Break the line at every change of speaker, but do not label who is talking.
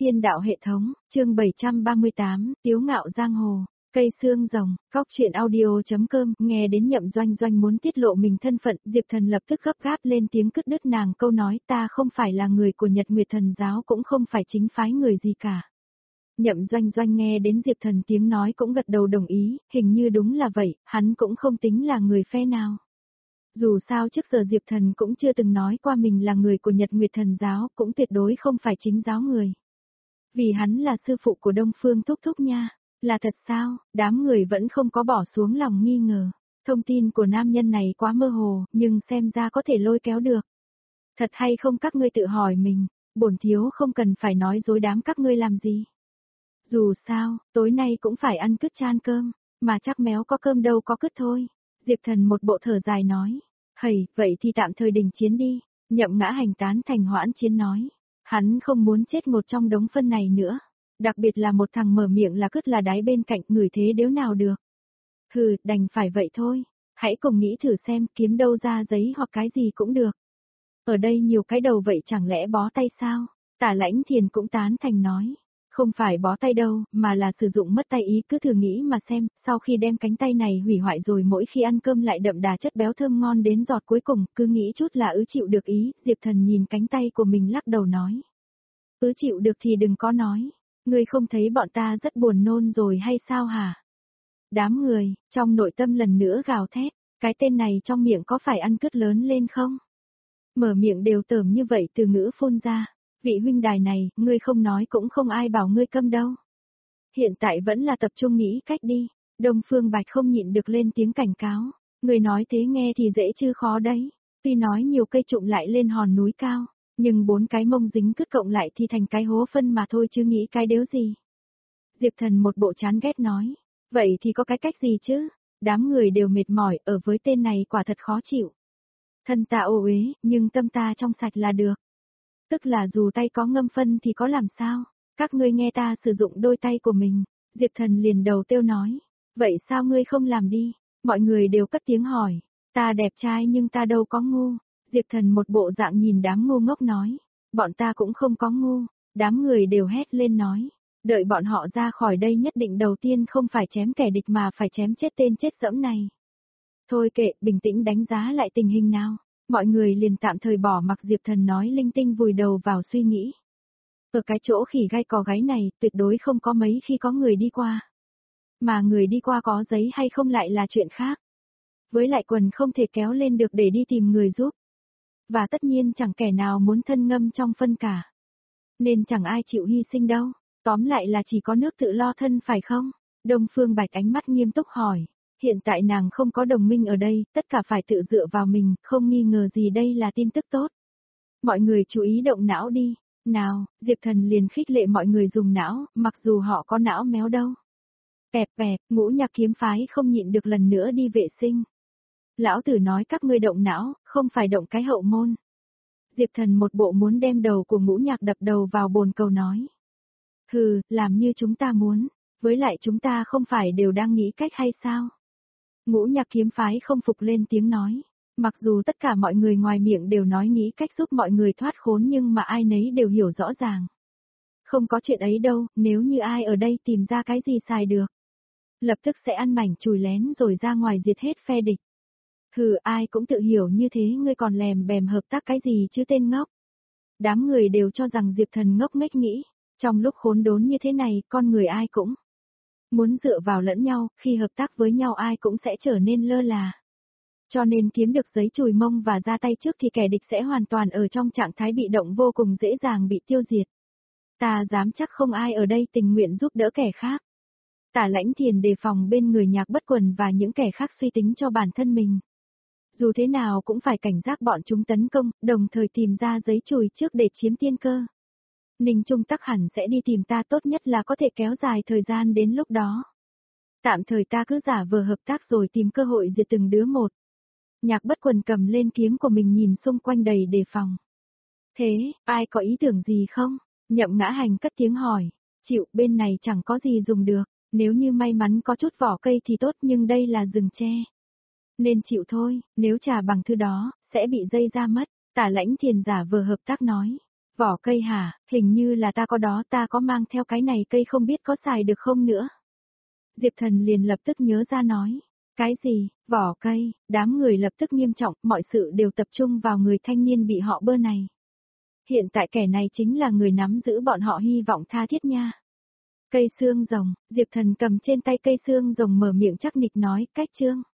Thiên đạo hệ thống, chương 738, Tiếu ngạo giang hồ, cây xương rồng, góc chuyện audio.com, nghe đến Nhậm Doanh Doanh muốn tiết lộ mình thân phận, Diệp Thần lập tức gấp gáp lên tiếng cắt đứt nàng câu nói, ta không phải là người của Nhật Nguyệt Thần giáo, cũng không phải chính phái người gì cả. Nhậm Doanh Doanh nghe đến Diệp Thần tiếng nói cũng gật đầu đồng ý, hình như đúng là vậy, hắn cũng không tính là người phe nào. Dù sao trước giờ Diệp Thần cũng chưa từng nói qua mình là người của Nhật Nguyệt Thần giáo, cũng tuyệt đối không phải chính giáo người. Vì hắn là sư phụ của Đông Phương Thúc Thúc nha. Là thật sao? Đám người vẫn không có bỏ xuống lòng nghi ngờ. Thông tin của nam nhân này quá mơ hồ, nhưng xem ra có thể lôi kéo được. Thật hay không các ngươi tự hỏi mình, bổn thiếu không cần phải nói dối đám các ngươi làm gì. Dù sao, tối nay cũng phải ăn cứt chan cơm, mà chắc méo có cơm đâu có cứt thôi. Diệp Thần một bộ thở dài nói. Hầy, vậy thì tạm thời đình chiến đi. Nhậm Ngã Hành tán thành hoãn chiến nói. Hắn không muốn chết một trong đống phân này nữa. Đặc biệt là một thằng mở miệng là cứt là đái bên cạnh, người thế đếu nào được. Hừ, đành phải vậy thôi. Hãy cùng nghĩ thử xem, kiếm đâu ra giấy hoặc cái gì cũng được. Ở đây nhiều cái đầu vậy chẳng lẽ bó tay sao? Tả Lãnh Thiền cũng tán thành nói. Không phải bó tay đâu, mà là sử dụng mất tay ý, cứ thử nghĩ mà xem, sau khi đem cánh tay này hủy hoại rồi mỗi khi ăn cơm lại đậm đà chất béo thơm ngon đến giọt cuối cùng, cứ nghĩ chút là chịu được ý, Diệp Thần nhìn cánh tay của mình lắc đầu nói. Chịu được thì đừng có nói, ngươi không thấy bọn ta rất buồn nôn rồi hay sao hả? Đám người, trong nội tâm lần nữa gào thét, cái tên này trong miệng có phải ăn cứt lớn lên không? Mở miệng đều tởm như vậy từ ngữ phun ra. Vị huynh đài này, ngươi không nói cũng không ai bảo ngươi câm đâu. Hiện tại vẫn là tập trung nghĩ cách đi. Đông Phương Bạch không nhịn được lên tiếng cảnh cáo. Ngươi nói thế nghe thì dễ chứ khó đấy. Tuy nói nhiều cây trụm lại lên hòn núi cao, nhưng 4 cái mông dính cứt cộng lại thì thành cái hố phân mà thôi chứ nghĩ cái đếu gì. Diệp Thần một bộ chán ghét nói. Vậy thì có cái cách gì chứ? Đám người đều mệt mỏi, ở với tên này quả thật khó chịu. Thân ta ô uế, nhưng tâm ta trong sạch là được. Tức là dù tay có ngâm phân thì có làm sao? Các ngươi nghe ta sử dụng đôi tay của mình. Diệp Thần liền đầu tiêu nói. Vậy sao ngươi không làm đi? Mọi người đều cất tiếng hỏi. Ta đẹp trai nhưng ta đâu có ngu. Diệp Thần một bộ dạng nhìn đám ngu ngốc nói. Bọn ta cũng không có ngu. Đám người đều hét lên nói. Đợi bọn họ ra khỏi đây nhất định đầu tiên không phải chém kẻ địch mà phải chém chết tên chết dẫm này. Thôi kệ, bình tĩnh đánh giá lại tình hình nào. Mọi người liền tạm thời bỏ mặc Diệp Thần nói linh tinh vùi đầu vào suy nghĩ. Ở cái chỗ khỉ gai cò gáy này, tuyệt đối không có mấy khi có người đi qua. Mà người đi qua có giấy hay không lại là chuyện khác. Với lại quần không thể kéo lên được để đi tìm người giúp. Và tất nhiên chẳng kẻ nào muốn thân ngâm trong phân cả. Nên chẳng ai chịu hy sinh đâu. Tóm lại là chỉ có nước tự lo thân phải không? Đông Phương Bạch ánh mắt nghiêm túc hỏi. Hiện tại nàng không có đồng minh ở đây, tất cả phải tự dựa vào mình, không nghi ngờ gì đây là tin tức tốt. Mọi người chú ý động não đi. Nào, Diệp Thần liền khích lệ mọi người dùng não, mặc dù họ có não méo đâu. Pẹp pẹp, Ngũ Nhạc kiếm phái không nhịn được lần nữa đi vệ sinh. Lão tử nói các ngươi động não, không phải động cái hậu môn. Diệp Thần một bộ muốn đem đầu của Ngũ Nhạc đập đầu vào bồn cầu nói. Hừ, làm như chúng ta muốn, với lại chúng ta không phải đều đang nghĩ cách hay sao? Ngũ Nhạc kiếm phái không phục lên tiếng nói. Mặc dù tất cả mọi người ngoài miệng đều nói nghĩ cách giúp mọi người thoát khốn nhưng mà ai nấy đều hiểu rõ ràng. Không có chuyện ấy đâu, nếu như ai ở đây tìm ra cái gì xài được. Lập tức sẽ ăn mảnh chùi lén rồi ra ngoài diệt hết phe địch. Hừ, ai cũng tự hiểu như thế ngươi còn lèm bèm hợp tác cái gì chứ tên ngốc. Đám người đều cho rằng Diệp Thần ngốc nghếch nghĩ. Trong lúc khốn đốn như thế này, con người ai cũng muốn dựa vào lẫn nhau, khi hợp tác với nhau ai cũng sẽ trở nên lơ là. Cho nên kiếm được giấy chùi mông và ra tay trước thì kẻ địch sẽ hoàn toàn ở trong trạng thái bị động vô cùng dễ dàng bị tiêu diệt. Ta dám chắc không ai ở đây tình nguyện giúp đỡ kẻ khác. Tả Lãnh Thiền đề phòng bên người Nhạc Bất Quần và những kẻ khác suy tính cho bản thân mình. Dù thế nào cũng phải cảnh giác bọn chúng tấn công, đồng thời tìm ra giấy chùi trước để chiếm tiên cơ. Ninh Trung Tắc hẳn sẽ đi tìm ta, tốt nhất là có thể kéo dài thời gian đến lúc đó. Tạm thời ta cứ giả vờ hợp tác rồi tìm cơ hội diệt từng đứa một. Nhạc Bất Quần cầm lên kiếm của mình nhìn xung quanh đầy đề phòng. Thế, ai có ý tưởng gì không? Nhậm Ngã Hành cất tiếng hỏi. Chịu, bên này chẳng có gì dùng được, nếu như may mắn có chút vỏ cây thì tốt nhưng đây là rừng tre. Nên chịu thôi, nếu trả bằng thứ đó, sẽ bị dây ra mất. Tả Lãnh Thiền giả vờ hợp tác nói. Vỏ cây hả, hình như là ta có đó, ta có mang theo cái này cây không biết có xài được không nữa. Diệp Thần liền lập tức nhớ ra nói. Cái gì, vỏ cây, đám người lập tức nghiêm trọng, mọi sự đều tập trung vào người thanh niên bị họ bơ này. Hiện tại kẻ này chính là người nắm giữ bọn họ hy vọng tha thiết nha. Cây xương rồng, Diệp Thần cầm trên tay cây xương rồng mở miệng chắc nịch nói, cách trương.